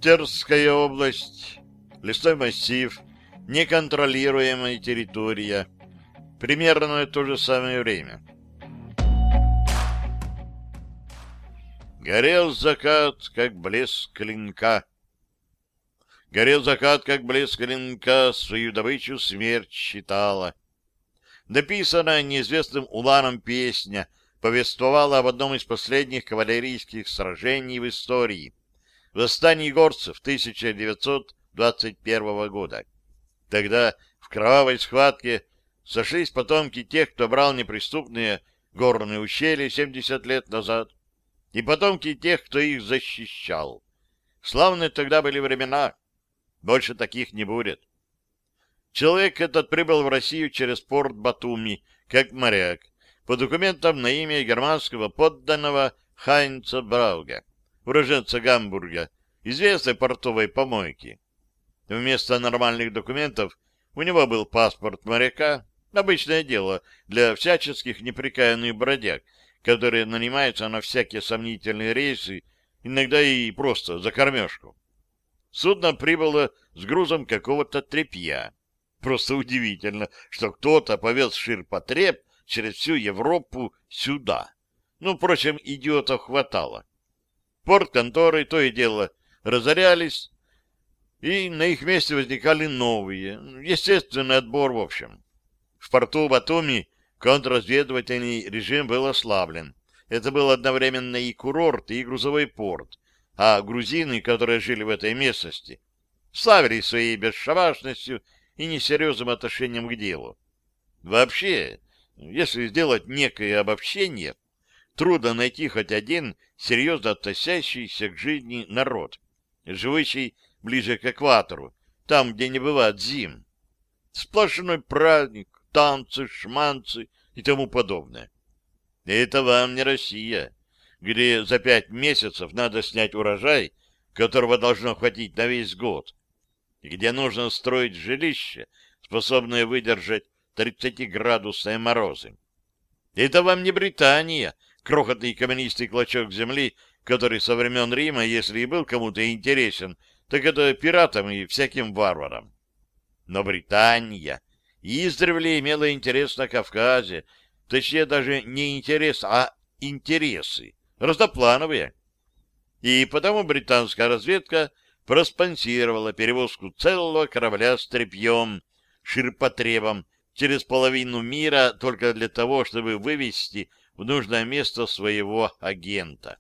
Терская область, лесной массив, неконтролируемая территория. Примерно то же самое время. Горел закат, как блеск клинка. Горел закат, как блеск клинка, свою добычу смерть считала. Дописанная неизвестным уланом песня повествовала об одном из последних кавалерийских сражений в истории — восстании горцев 1921 года. Тогда в кровавой схватке сошлись потомки тех, кто брал неприступные горные ущелья 70 лет назад, и потомки тех, кто их защищал. Славные тогда были времена. Больше таких не будет. Человек этот прибыл в Россию через порт Батуми, как моряк, по документам на имя германского подданного Хайнца Брауга, уроженца Гамбурга, известной портовой помойки. Вместо нормальных документов у него был паспорт моряка, обычное дело для всяческих неприкаянных бродяг, которые нанимаются на всякие сомнительные рейсы, иногда и просто за кормежку. Судно прибыло с грузом какого-то тряпья. Просто удивительно, что кто-то повез ширпотреб через всю Европу сюда. Ну, впрочем, идиотов хватало. Порт-конторы то и дело разорялись, и на их месте возникали новые. Естественный отбор, в общем. В порту Батуми контрразведывательный режим был ослаблен. Это был одновременно и курорт, и грузовой порт. А грузины, которые жили в этой местности, славились своей бесшабашностью и несерьезным отношением к делу. Вообще, если сделать некое обобщение, трудно найти хоть один серьезно относящийся к жизни народ, живущий ближе к экватору, там, где не бывает зим. Сплошной праздник, танцы, шманцы и тому подобное. Это вам не Россия, где за 5 месяцев надо снять урожай, которого должно хватить на весь год, и где нужно строить жилище, способное выдержать 30-градусные морозы. Это вам не Британия, крохотный каменистый клочок земли, который со времен Рима, если и был кому-то интересен, так это пиратам и всяким варварам. Но Британия издревле имела интерес на Кавказе, точнее даже не интерес, а интересы, разноплановые. И потому британская разведка проспонсировала перевозку целого корабля с тряпьем, ширпотребом через половину мира только для того, чтобы вывести в нужное место своего агента.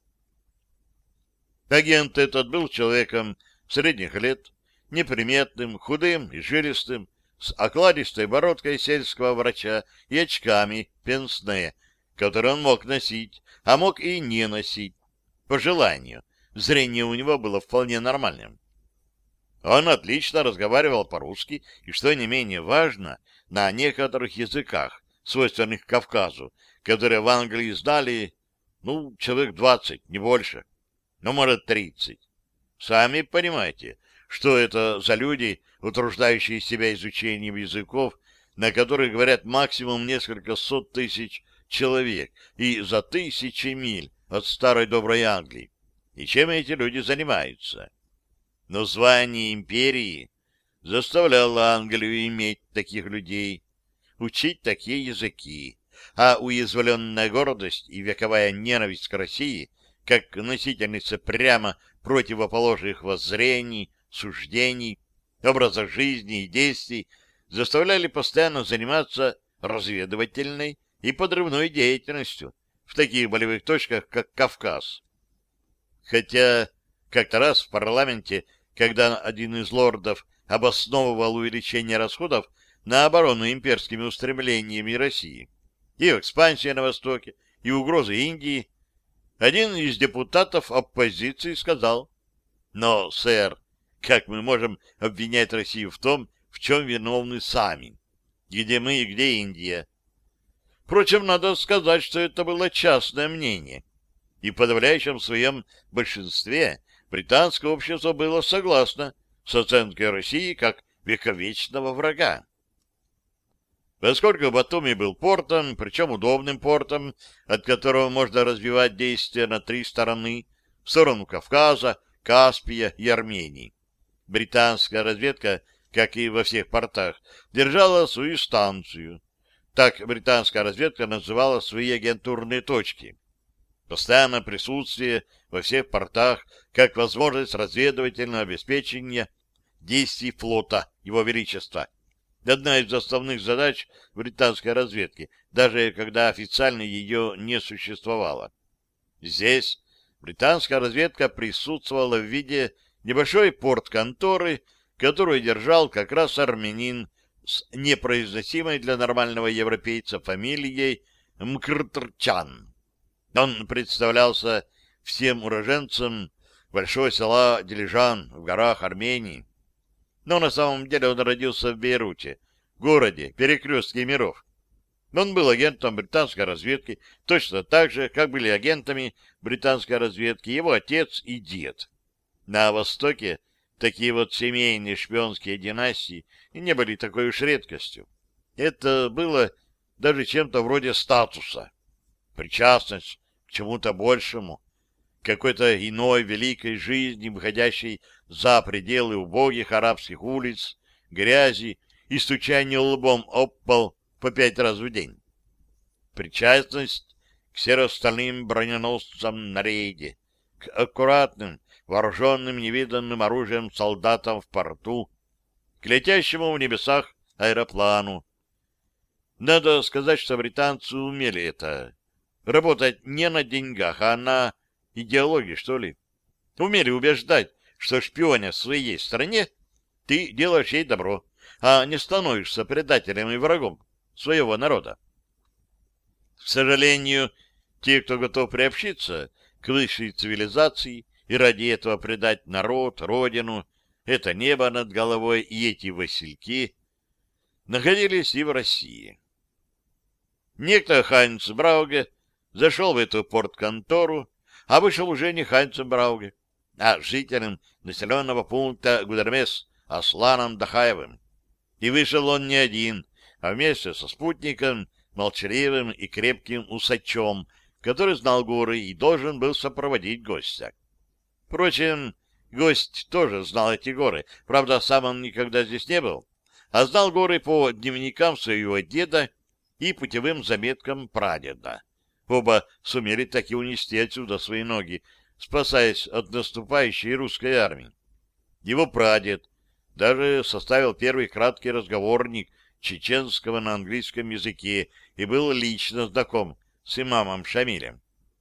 Агент этот был человеком средних лет, неприметным, худым и жилистым, с окладистой бородкой сельского врача и очками пенсне, которые он мог носить, а мог и не носить, по желанию. Зрение у него было вполне нормальным. Он отлично разговаривал по-русски и, что не менее важно, на некоторых языках, свойственных Кавказу, которые в Англии знали, человек 20, не больше, может 30. Сами понимаете, что это за люди, утруждающие себя изучением языков, на которых говорят максимум несколько сот тысяч человек и за тысячи миль от старой доброй Англии. И чем эти люди занимаются? Но звание империи заставляло Англию иметь таких людей, учить такие языки, а уязвленная гордость и вековая ненависть к России, как носительница прямо противоположных воззрений, суждений, образов жизни и действий, заставляли постоянно заниматься разведывательной и подрывной деятельностью в таких болевых точках, как Кавказ. Хотя как-то раз в парламенте, когда один из лордов обосновывал увеличение расходов на оборону имперскими устремлениями России, и экспансия на Востоке, и угрозы Индии, один из депутатов оппозиции сказал: «Но, сэр, как мы можем обвинять Россию в том, в чем виновны сами? Где мы и где Индия?» Впрочем, надо сказать, что это было частное мнение, и в подавляющем своем большинстве британское общество было согласно с оценкой России как вековечного врага. Поскольку Батуми был портом, причем удобным портом, от которого можно развивать действия на 3 стороны, в сторону Кавказа, Каспия и Армении. Британская разведка, как и во всех портах, держала свою станцию. Так британская разведка называла свои агентурные точки. Постоянное присутствие во всех портах как возможность разведывательного обеспечения действий флота Его Величества. Одна из основных задач британской разведки, даже когда официально ее не существовало. Здесь британская разведка присутствовала в виде небольшой порт-конторы, которую держал как раз армянин с непроизносимой для нормального европейца фамилией Мкртчан. Он представлялся всем уроженцам большого села Дилижан в горах Армении. Но на самом деле он родился в Бейруте, городе, перекрестке миров. Он был агентом британской разведки, точно так же, как были агентами британской разведки его отец и дед. На Востоке такие вот семейные шпионские династии не были такой уж редкостью. Это было даже чем-то вроде статуса. Причастность к чему-то большему, какой-то иной великой жизни, выходящей за пределы убогих арабских улиц, грязи и стучания лбом об пол по 5 раз в день. Причастность к серо-стальным броненосцам на рейде, к аккуратным, вооруженным невиданным оружием солдатам в порту, к летящему в небесах аэроплану. Надо сказать, что британцы умели это. Работать не на деньгах, а на идеологии, что ли. Умели убеждать, что шпионя в своей стране, ты делаешь ей добро, а не становишься предателем и врагом своего народа. К сожалению, те, кто готов приобщиться к высшей цивилизации и ради этого предать народ, родину, это небо над головой и эти васильки, находились и в России. Некто Хайнц Брауге зашел в эту портконтору, а вышел уже не Хайнцем Брауге, а жителем населенного пункта Гудермес Асланом Дахаевым. И вышел он не один, а вместе со спутником, молчаливым и крепким усачом, который знал горы и должен был сопроводить гостя. Впрочем, гость тоже знал эти горы, правда, сам он никогда здесь не был, а знал горы по дневникам своего деда и путевым заметкам прадеда. Оба сумели таки унести отсюда свои ноги, спасаясь от наступающей русской армии. Его прадед даже составил первый краткий разговорник чеченского на английском языке и был лично знаком с имамом Шамилем.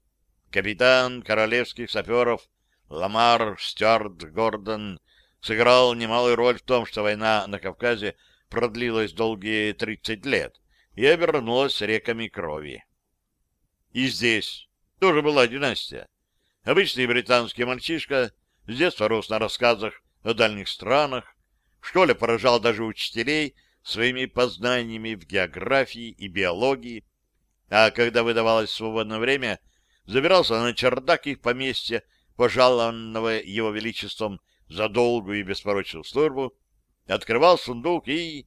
Капитан королевских саперов Ламар Стюарт Гордон сыграл немалую роль в том, что война на Кавказе продлилась долгие 30 лет и обернулась реками крови. И здесь тоже была династия. Обычный британский мальчишка с детства рос на рассказах о дальних странах, в школе поражал даже учителей своими познаниями в географии и биологии, а когда выдавалось свободное время, забирался на чердак их поместья, пожалованного его величеством за долгую и беспорочную службу, открывал сундук и...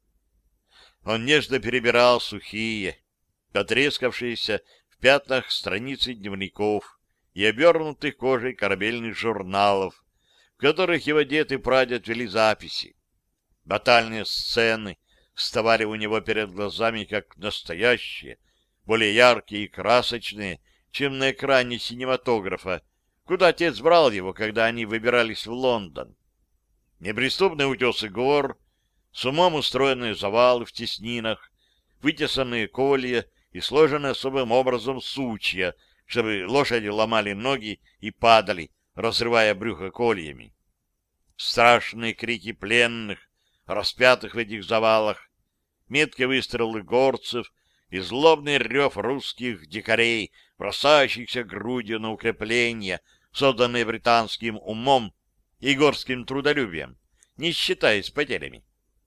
Он нежно перебирал сухие, потрескавшиеся в пятнах страницы дневников и обернутых кожей корабельных журналов, в которых его дед и прадед вели записи. Батальные сцены вставали у него перед глазами как настоящие, более яркие и красочные, чем на экране синематографа, куда отец брал его, когда они выбирались в Лондон. Неприступные утесы гор, с умом устроенные завалы в теснинах, вытесанные колья и сложенные особым образом сучья, чтобы лошади ломали ноги и падали, разрывая брюхо кольями. Страшные крики пленных, распятых в этих завалах, меткие выстрелы горцев и злобный рев русских дикарей, бросающихся грудью на укрепления, созданные британским умом и горским трудолюбием, не считаясь потерями.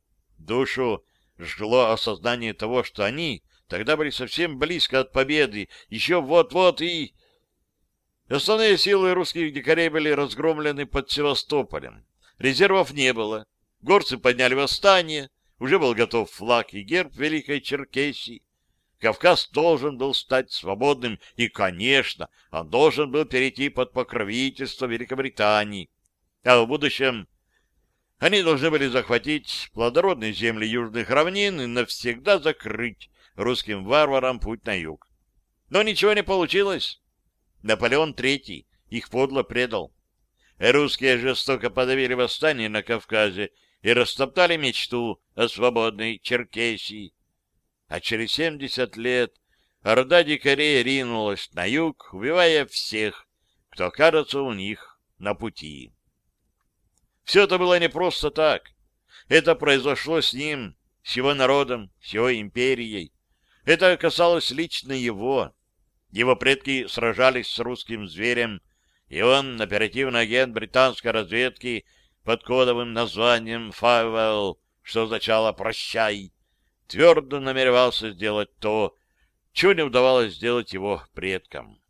Душу жгло осознание того, что они тогда были совсем близко от победы, еще вот-вот и... Основные силы русских дикарей были разгромлены под Севастополем. Резервов не было. Горцы подняли восстание, уже был готов флаг и герб Великой Черкесии. Кавказ должен был стать свободным, и, конечно, он должен был перейти под покровительство Великобритании. А в будущем они должны были захватить плодородные земли южных равнин и навсегда закрыть русским варварам путь на юг. Но ничего не получилось. Наполеон III их подло предал. Русские жестоко подавили восстание на Кавказе и растоптали мечту о свободной Черкесии. А через 70 лет орда дикарей ринулась на юг, убивая всех, кто окажется у них на пути. Все это было не просто так. Это произошло с ним, с его народом, с его империей. Это касалось лично его. Его предки сражались с русским зверем, и он, оперативный агент британской разведки под кодовым названием «Фарвелл», что означало «прощай», твердо намеревался сделать то, чего не удавалось сделать его предкам.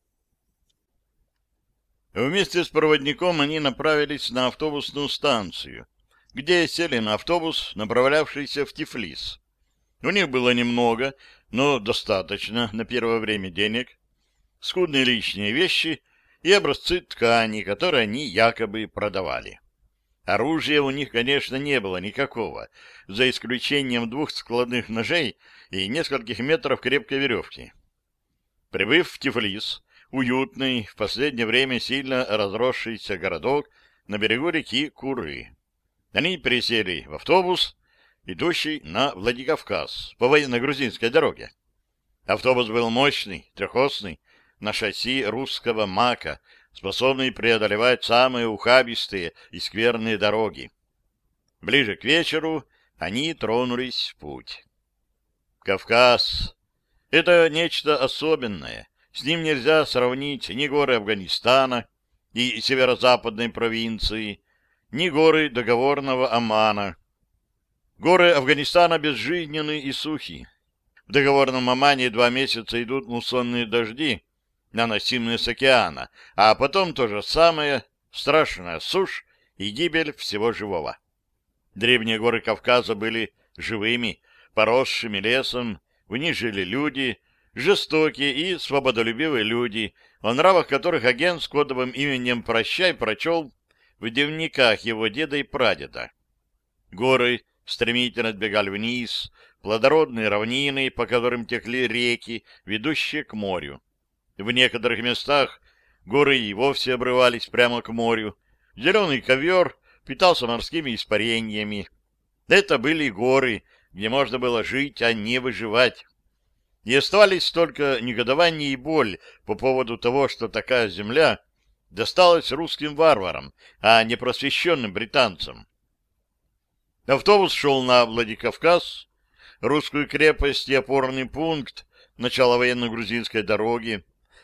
Вместе с проводником они направились на автобусную станцию, где сели на автобус, направлявшийся в Тифлис. У них было немного, но достаточно на первое время денег, скудные личные вещи и образцы ткани, которые они якобы продавали. Оружия у них, конечно, не было никакого, за исключением 2 складных ножей и нескольких метров крепкой веревки. Прибыв в Тифлис, уютный, в последнее время сильно разросшийся городок на берегу реки Куры, они пересели в автобус, идущий на Владикавказ по военно-грузинской дороге. Автобус был мощный, трехосный, на шасси русского мака, способный преодолевать самые ухабистые и скверные дороги. Ближе к вечеру они тронулись в путь. Кавказ — это нечто особенное. С ним нельзя сравнить ни горы Афганистана и северо-западной провинции, ни горы договорного Омана. Горы Афганистана безжизненны и сухи. В договорном Омане 2 месяца идут муссонные дожди, наносимые с океана, а потом то же самое, страшная сушь и гибель всего живого. Древние горы Кавказа были живыми, поросшими лесом, в них жили люди, жестокие и свободолюбивые люди, о нравах которых агент с кодовым именем «Прощай» прочел в дневниках его деда и прадеда. Горы стремительно сбегали вниз, плодородные равнины, по которым текли реки, ведущие к морю. В некоторых местах горы и вовсе обрывались прямо к морю. Зеленый ковер питался морскими испарениями. Это были горы, где можно было жить, а не выживать. И оставались только негодование и боль по поводу того, что такая земля досталась русским варварам, а не просвещенным британцам. Автобус шел на Владикавказ, русскую крепость и опорный пункт начала военно-грузинской дороги.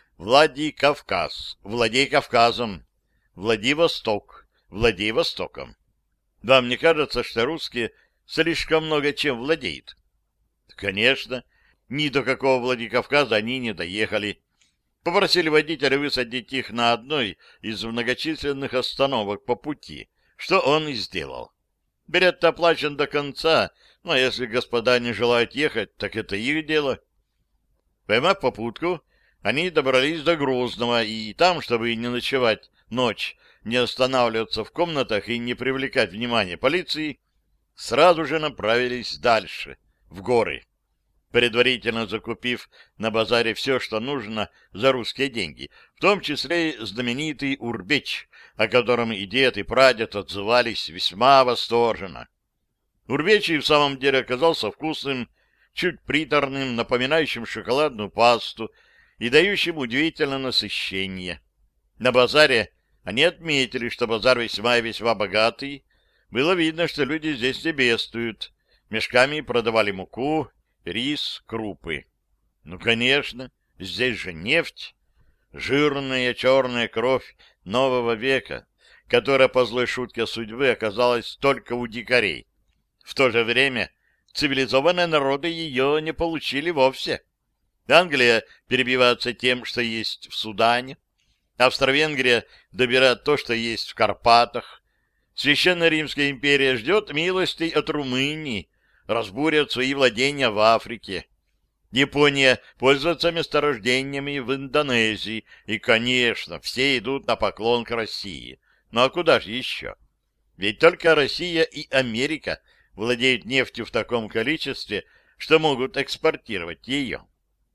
Владикавказ, владей Кавказом, Владивосток, владей Востоком. Вам не кажется, что русские слишком много чем владеют? Конечно, ни до какого Владикавказа они не доехали. Попросили водителя высадить их на одной из многочисленных остановок по пути, что он и сделал. Билет оплачен до конца, но если господа не желают ехать, так это их дело. Поймав попутку, они добрались до Грозного, и там, чтобы не ночевать ночь, не останавливаться в комнатах и не привлекать внимание полиции, сразу же направились дальше, в горы, предварительно закупив на базаре все, что нужно за русские деньги, в том числе и знаменитый урбеч, о котором и дед, и прадед отзывались весьма восторженно. Урбеч и в самом деле оказался вкусным, чуть приторным, напоминающим шоколадную пасту и дающим удивительное насыщение. На базаре они отметили, что базар весьма и весьма богатый. Было видно, что люди здесь не бедствуют. Мешками продавали муку, рис, крупы. Ну, конечно, здесь же нефть, жирная черная кровь нового века, которая по злой шутке судьбы оказалась только у дикарей. В то же время цивилизованные народы ее не получили вовсе. Англия перебивается тем, что есть в Судане, Австро-Венгрия добирает то, что есть в Карпатах. Священная Римская империя ждет милостей от Румынии, разбурят свои владения в Африке. Япония пользуется месторождениями в Индонезии, и, конечно, все идут на поклон к России. Ну а куда же еще? Ведь только Россия и Америка владеют нефтью в таком количестве, что могут экспортировать ее.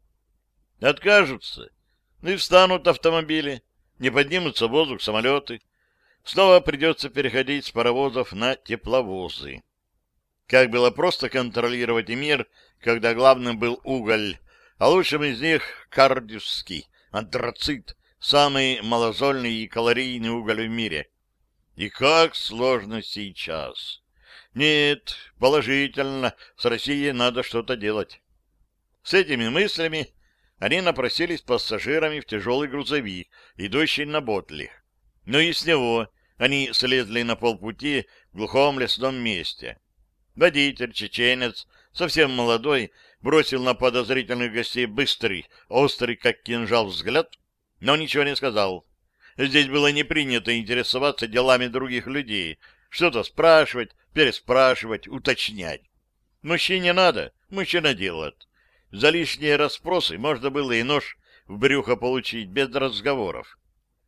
Откажутся, ну и встанут автомобили, не поднимутся в воздух самолеты. Снова придется переходить с паровозов на тепловозы. Как было просто контролировать мир, когда главным был уголь, а лучшим из них — кардюсский, антрацит, самый маложольный и калорийный уголь в мире. И как сложно сейчас. Нет, положительно, с Россией надо что-то делать. С этими мыслями они напросились пассажирами в тяжелый грузовик, идущий на Ботлих. Но и с него они слезли на полпути в глухом лесном месте. Водитель, чеченец, совсем молодой, бросил на подозрительных гостей быстрый, острый, как кинжал, взгляд, но ничего не сказал. Здесь было не принято интересоваться делами других людей, что-то спрашивать, переспрашивать, уточнять. Мужчине надо, мужчина делает. За лишние расспросы можно было и нож в брюхо получить без разговоров.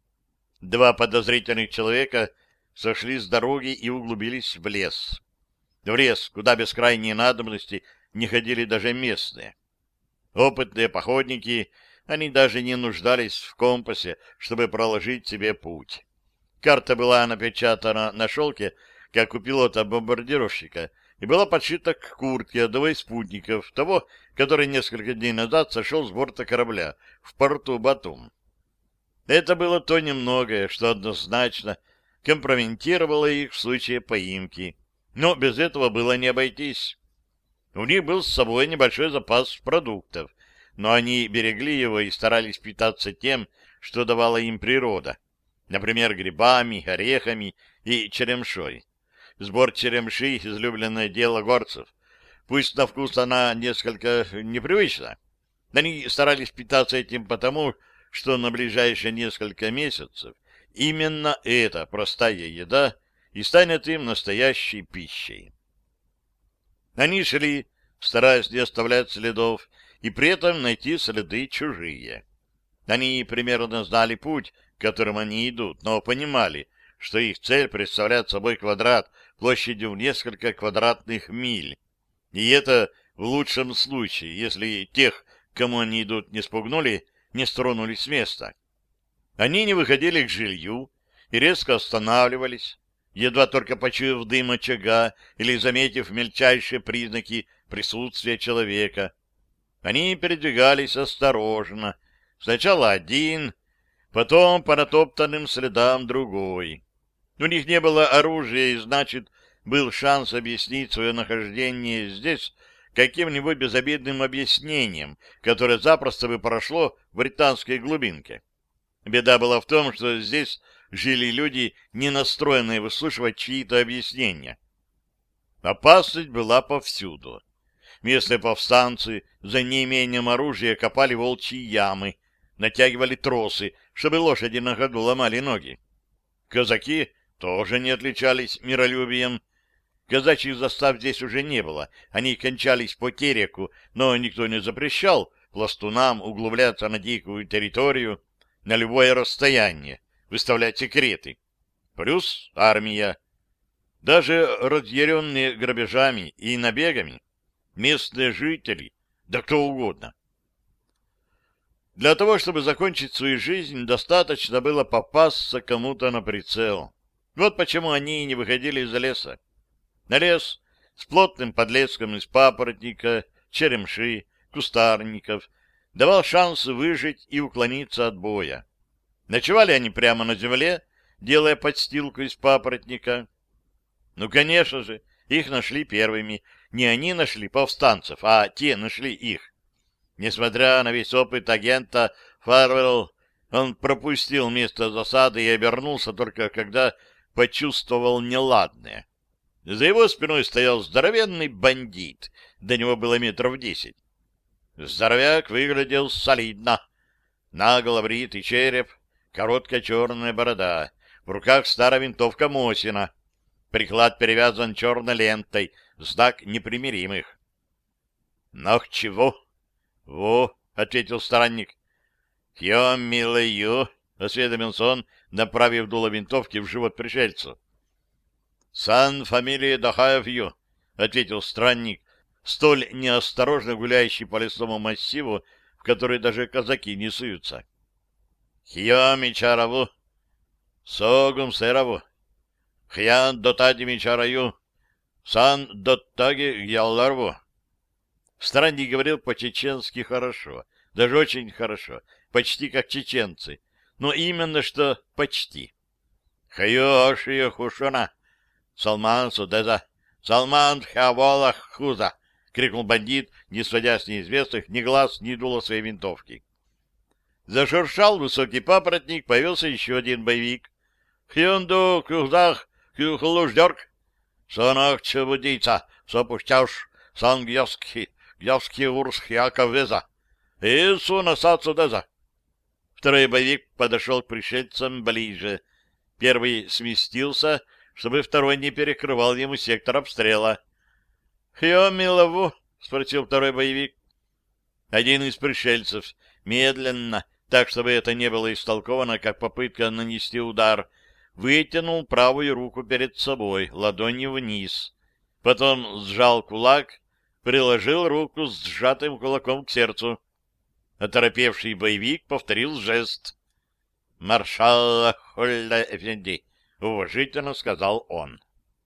Два подозрительных человека сошли с дороги и углубились в лес. В лес, куда без крайней надобности не ходили даже местные. Опытные походники, они даже не нуждались в компасе, чтобы проложить себе путь. Карта была напечатана на шелке, как у пилота-бомбардировщика, и была подшита к куртке одного из спутников, того, который несколько дней назад сошел с борта корабля в порту Батум. Это было то немногое, что однозначно компрометировало их в случае поимки. Но без этого было не обойтись. У них был с собой небольшой запас продуктов, но они берегли его и старались питаться тем, что давала им природа. Например, грибами, орехами и черемшой. Сбор черемши — излюбленное дело горцев. Пусть на вкус она несколько непривычна. Они старались питаться этим потому, что на ближайшие несколько месяцев именно эта простая еда и станет им настоящей пищей. Они шли, стараясь не оставлять следов, и при этом найти следы чужие. Они примерно знали путь, которым они идут, но понимали, что их цель представляет собой квадрат площадью в несколько квадратных миль. И это в лучшем случае, если тех, к кому они идут, не спугнули, не стронулись с места. Они не выходили к жилью и резко останавливались, едва только почуяв дым очага или заметив мельчайшие признаки присутствия человека. Они передвигались осторожно, сначала один, потом по натоптанным следам другой. У них не было оружия, и, значит, был шанс объяснить свое нахождение здесь каким-нибудь безобидным объяснением, которое запросто бы прошло в британской глубинке. Беда была в том, что здесь жили люди, не настроенные выслушивать чьи-то объяснения. Опасность была повсюду. Местные повстанцы за неимением оружия копали волчьи ямы, натягивали тросы, чтобы лошади на ходу ломали ноги. Казаки тоже не отличались миролюбием. Казачьих застав здесь уже не было, они кончались по Тереку, но никто не запрещал пластунам углубляться на дикую территорию на любое расстояние, выставлять секреты. Плюс армия. Даже разъяренные грабежами и набегами местные жители, да кто угодно. Для того, чтобы закончить свою жизнь, достаточно было попасться кому-то на прицел. Вот почему они и не выходили из леса. На лес с плотным подлеском из папоротника, черемши, кустарников давал шанс выжить и уклониться от боя. Ночевали они прямо на земле, делая подстилку из папоротника. Ну, конечно же, их нашли первыми. Не они нашли повстанцев, а те нашли их. Несмотря на весь опыт агента Фарвелл, он пропустил место засады и обернулся только когда почувствовал неладное. За его спиной стоял здоровенный бандит, до него было 10 метров. Здоровяк выглядел солидно. Наголо бритый череп, короткая черная борода, в руках старая винтовка Мосина. Приклад перевязан черной лентой, знак непримиримых. — Ну, чего? — Во, — ответил странник. — Тьё, милую, осведомился он, направив дуло винтовки в живот пришельцу. «Сан фамилия Дахаев-Ю», — ответил странник, столь неосторожно гуляющий по лесному массиву, в который даже казаки не суются. «Хьё Мичараву, Согум Сераву, Хьян Дотади Мичараю, Сан Доттаги Ялларву». Странник говорил по-чеченски хорошо, даже очень хорошо, почти как чеченцы, но именно что почти. «Хьё Ошия Хушона, Салман Судеза, Салман Хаволах Хуза!» — крикнул бандит, не сводя с неизвестных ни глаз, ни дула своей винтовки. Зашуршал высокий папоротник, появился еще один боевик. «Хьюнду Кюхдах Кюхлуждерк, Сонах Чебудица, Сопуштяуш, Сангьоски, Гьоски Урс Яковеза, и Сунасацудеза». Второй боевик подошел к пришельцам ближе. Первый сместился, чтобы второй не перекрывал ему сектор обстрела. «Хьё Милову?» — спросил второй боевик. Один из пришельцев медленно, так чтобы это не было истолковано как попытка нанести удар, вытянул правую руку перед собой, ладонью вниз. Потом сжал кулак, приложил руку с сжатым кулаком к сердцу. Оторопевший боевик повторил жест. «Маршал Холля Эфенди», — уважительно сказал он.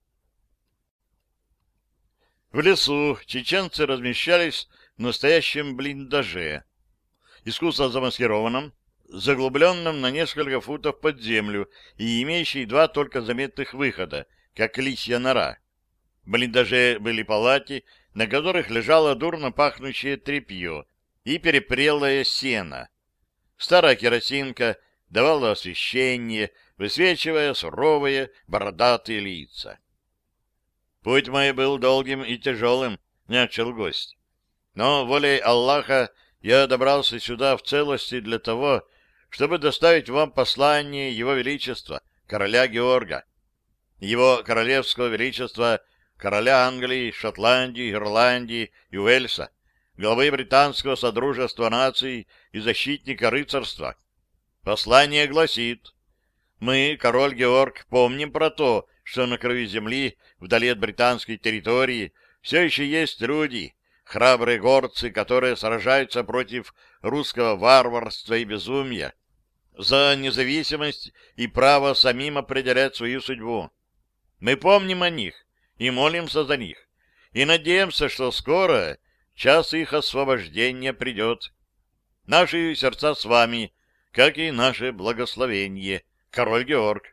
В лесу чеченцы размещались в настоящем блиндаже, искусно замаскированном, заглубленном на несколько футов под землю и имеющий два только заметных выхода, как лисья нора. В блиндаже были палати, на которых лежало дурно пахнущее тряпье и перепрелое сено. Старая керосинка давала освещение, высвечивая суровые бородатые лица. «Путь мой был долгим и тяжелым», — начал гость. «Но волей Аллаха я добрался сюда в целости для того, чтобы доставить вам послание Его Величества, короля Георга, Его Королевского Величества, короля Англии, Шотландии, Ирландии и Уэльса, главы Британского Содружества наций и защитника рыцарства. Послание гласит: мы, король Георг, помним про то, что на краю земли, вдали от британской территории, все еще есть люди, храбрые горцы, которые сражаются против русского варварства и безумия, за независимость и право самим определять свою судьбу. Мы помним о них и молимся за них, и надеемся, что скоро час их освобождения придет. Наши сердца с вами, как и наше благословение, король Георг».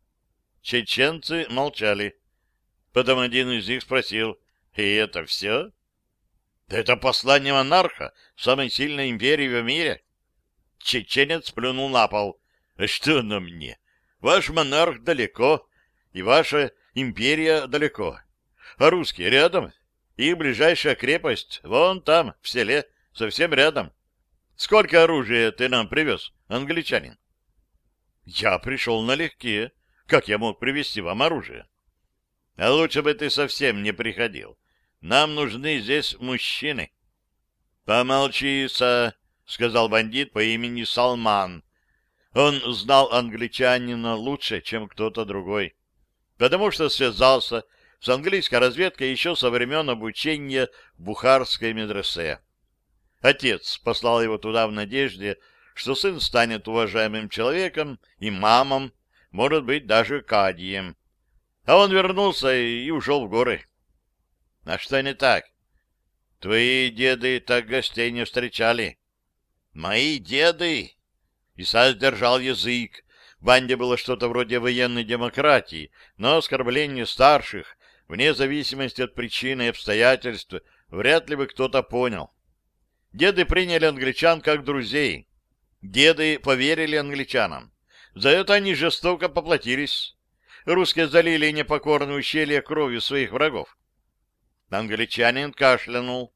Чеченцы молчали. Потом один из них спросил: «И это все?» «Это послание монарха самой сильной империи в мире». Чеченец плюнул на пол. «Что на мне? Ваш монарх далеко, и ваша империя далеко. А русские рядом. Их ближайшая крепость вон там, в селе, совсем рядом. Сколько оружия ты нам привез, англичанин?» «Я пришел налегке. Как я мог привезти вам оружие?» «А лучше бы ты совсем не приходил. Нам нужны здесь мужчины». «Помолчи, сказал бандит по имени Салман. Он знал англичанина лучше, чем кто-то другой, потому что связался с английской разведкой еще со времен обучения в Бухарской медресе. Отец послал его туда в надежде, что сын станет уважаемым человеком, имамом, может быть, даже кадием. А он вернулся и ушел в горы. А что не так? Твои деды так гостей не встречали. Мои деды? Иса сдержал язык. В банде было что-то вроде военной демократии, но оскорбление старших, вне зависимости от причины и обстоятельств, вряд ли бы кто-то понял. Деды приняли англичан как друзей. Деды поверили англичанам. За это они жестоко поплатились. Русские залили непокорные ущелья кровью своих врагов. Англичанин кашлянул.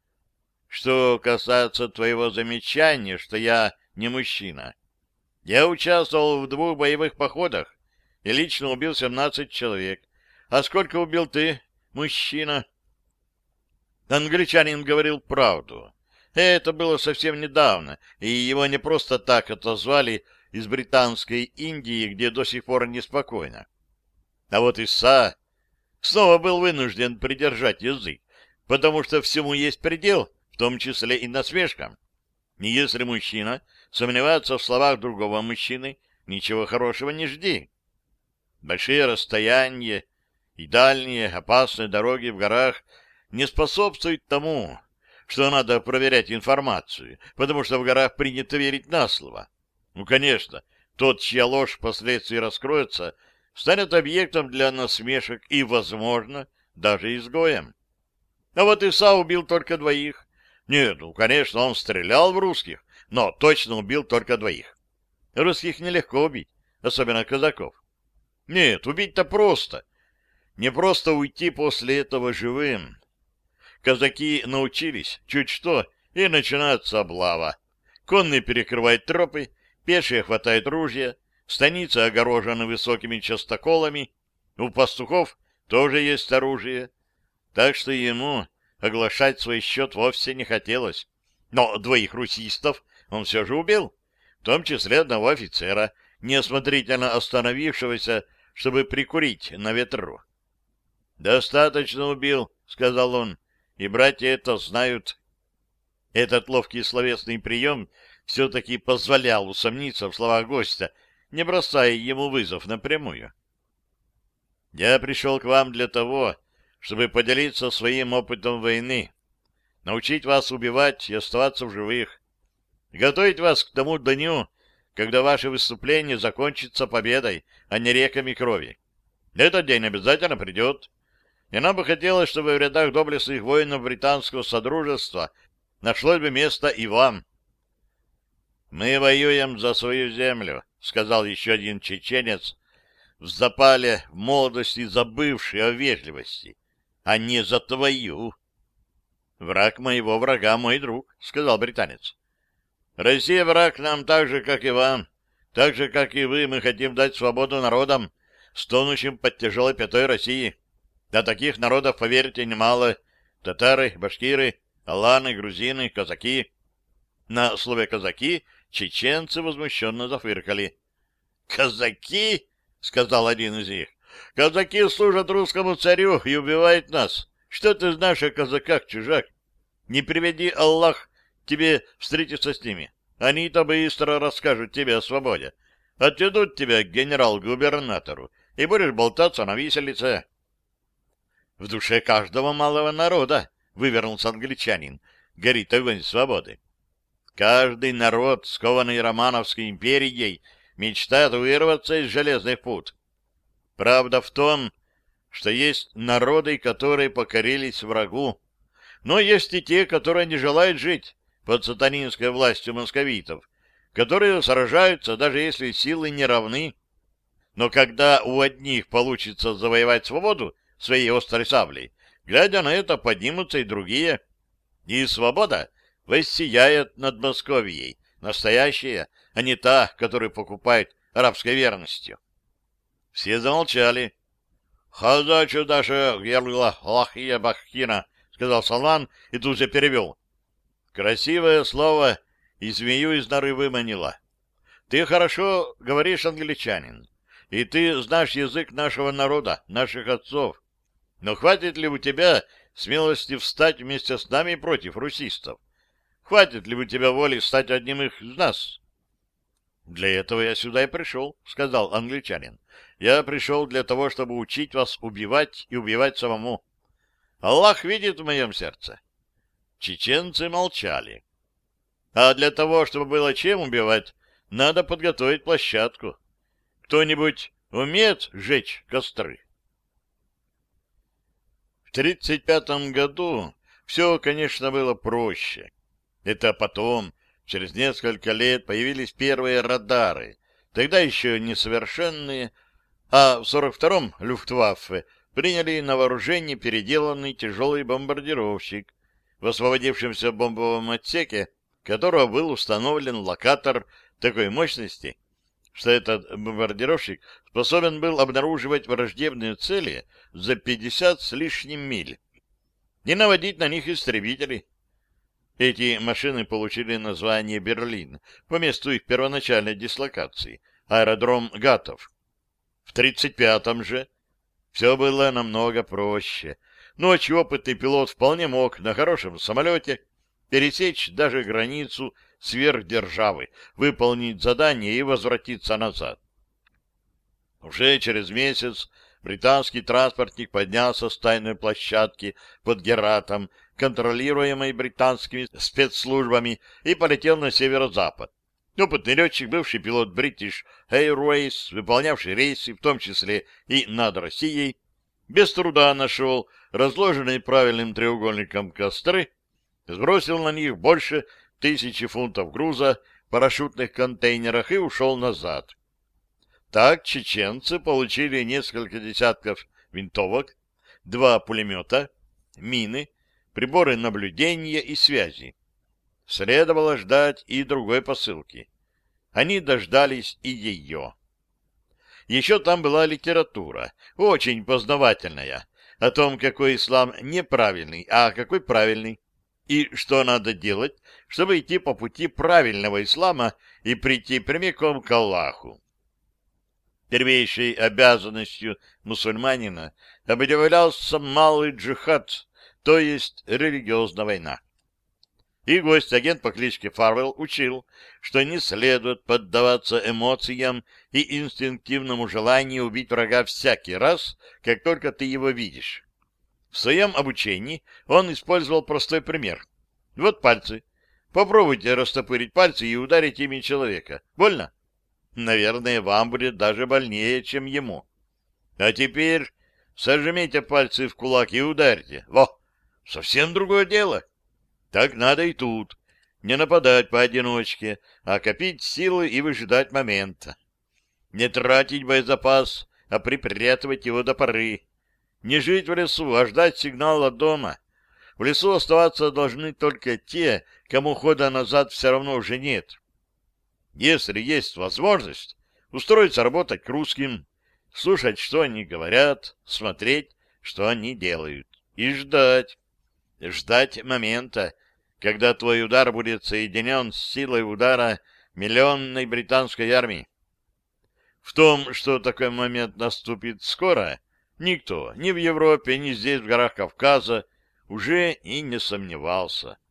Что касается твоего замечания, что я не мужчина. Я участвовал в 2 боевых походах и лично убил 17 человек. А сколько убил ты, мужчина? Англичанин говорил правду. Это было совсем недавно, и его не просто так отозвали из британской Индии, где до сих пор неспокойно. А вот Иса снова был вынужден придержать язык, потому что всему есть предел, в том числе и насмешкам. И если мужчина сомневается в словах другого мужчины, ничего хорошего не жди. Большие расстояния и дальние опасные дороги в горах не способствуют тому, что надо проверять информацию, потому что в горах принято верить на слово. Ну, конечно, тот, чья ложь впоследствии раскроется, станет объектом для насмешек и, возможно, даже изгоем. А вот Иса убил только 2. Нет, ну, конечно, он стрелял в русских, но точно убил только 2. Русских нелегко убить, особенно казаков. Нет, убить-то просто. Не просто уйти после этого живым. Казаки научились, чуть что, и начинается облава. Конные перекрывают тропы, пешие хватают ружья, станицы огорожены высокими частоколами, у пастухов тоже есть оружие. Так что ему оглашать свой счет вовсе не хотелось. Но 2 русистов он все же убил, в том числе одного офицера, неосмотрительно остановившегося, чтобы прикурить на ветру. «Достаточно убил», — сказал он, — «и братья это знают». Этот ловкий словесный прием все-таки позволял усомниться в словах гостя, не бросая ему вызов напрямую. «Я пришел к вам для того, чтобы поделиться своим опытом войны, научить вас убивать и оставаться в живых, готовить вас к тому дню, когда ваше выступление закончится победой, а не реками крови. Этот день обязательно придет, и нам бы хотелось, чтобы в рядах доблестных воинов британского содружества нашлось бы место и вам». «Мы воюем за свою землю», — сказал еще один чеченец, в запале, в молодости забывший о вежливости, — «а не за твою». «Враг моего врага мой друг», — сказал британец. «Россия враг нам так же, как и вам. Так же, как и вы, мы хотим дать свободу народам, стонущим под тяжелой пятой России. А таких народов, поверьте, немало. Татары, башкиры, аланы, грузины, казаки». На слове «казаки» чеченцы возмущенно зафыркали. «Казаки?» — сказал один из них. «Казаки служат русскому царю и убивают нас. Что ты знаешь о казаках, чужак? Не приведи Аллах тебе встретиться с ними. Они-то быстро расскажут тебе о свободе. Отведут тебя к генерал-губернатору, и будешь болтаться на виселице». «В душе каждого малого народа», — вывернулся англичанин, — «горит огонь свободы. Каждый народ, скованный Романовской империей, мечтает вырваться из железных пут. Правда в том, что есть народы, которые покорились врагу, но есть и те, которые не желают жить под сатанинской властью московитов, которые сражаются, даже если силы не равны. Но когда у одних получится завоевать свободу своей острой саблей, глядя на это, поднимутся и другие. И свобода воссияет над Московией, настоящая, а не та, которую покупают арабской верностью. Все замолчали. «Хазачу даже герла лахия бахкина», — сказал Салман и тут же перевел. «Красивое слово и змею из норы выманила. Ты хорошо говоришь, англичанин, и ты знаешь язык нашего народа, наших отцов. Но хватит ли у тебя смелости встать вместе с нами против русистов? Хватит ли у тебя воли стать одним из нас?» «Для этого я сюда и пришел», — сказал англичанин. «Я пришел для того, чтобы учить вас убивать и убивать самому. Аллах видит в моем сердце». Чеченцы молчали. «А для того, чтобы было чем убивать, надо подготовить площадку. Кто-нибудь умеет жечь костры?» В 1935 году все, конечно, было проще. Это потом, через несколько лет, появились первые радары, тогда еще несовершенные, а в 1942-м Люфтваффе приняли на вооружение переделанный тяжелый бомбардировщик, в освободившемся бомбовом отсеке которого был установлен локатор такой мощности, что этот бомбардировщик способен был обнаруживать враждебные цели за 50 с лишним миль и наводить на них истребители. Эти машины получили название «Берлин» по месту их первоначальной дислокации — аэродром Гатов. В 1935-м же все было намного проще. Ночью опытный пилот вполне мог на хорошем самолете пересечь даже границу сверхдержавы, выполнить задание и возвратиться назад. Уже через месяц британский транспортник поднялся с тайной площадки под Гератом, контролируемой британскими спецслужбами, и полетел на северо-запад. Опытный летчик, бывший пилот British Airways, выполнявший рейсы, в том числе и над Россией, без труда нашел разложенные правильным треугольником костры, сбросил на них больше 1000 фунтов груза в парашютных контейнерах и ушел назад. Так чеченцы получили несколько десятков винтовок, 2 пулемета, мины, приборы наблюдения и связи. Следовало ждать и другой посылки. Они дождались и ее. Еще там была литература, очень познавательная, о том, какой ислам неправильный, а какой правильный, и что надо делать, чтобы идти по пути правильного ислама и прийти прямиком к Аллаху. Первейшей обязанностью мусульманина объявлялся малый джихад, то есть религиозная война. И гость-агент по кличке Фарвелл учил, что не следует поддаваться эмоциям и инстинктивному желанию убить врага всякий раз, как только ты его видишь. В своем обучении он использовал простой пример. Вот пальцы. Попробуйте растопырить пальцы и ударить ими человека. Больно? Наверное, вам будет даже больнее, чем ему. А теперь сожмите пальцы в кулак и ударьте. Во! Совсем другое дело. Так надо и тут. Не нападать поодиночке, а копить силы и выжидать момента. Не тратить боезапас, а припрятывать его до поры. Не жить в лесу, а ждать сигнала дома. В лесу оставаться должны только те, кому хода назад все равно уже нет. Если есть возможность, устроиться работать к русским, слушать, что они говорят, смотреть, что они делают, и ждать. Ждать момента, когда твой удар будет соединен с силой удара миллионной британской армии. В том, что такой момент наступит скоро, никто ни в Европе, ни здесь, в горах Кавказа, уже и не сомневался.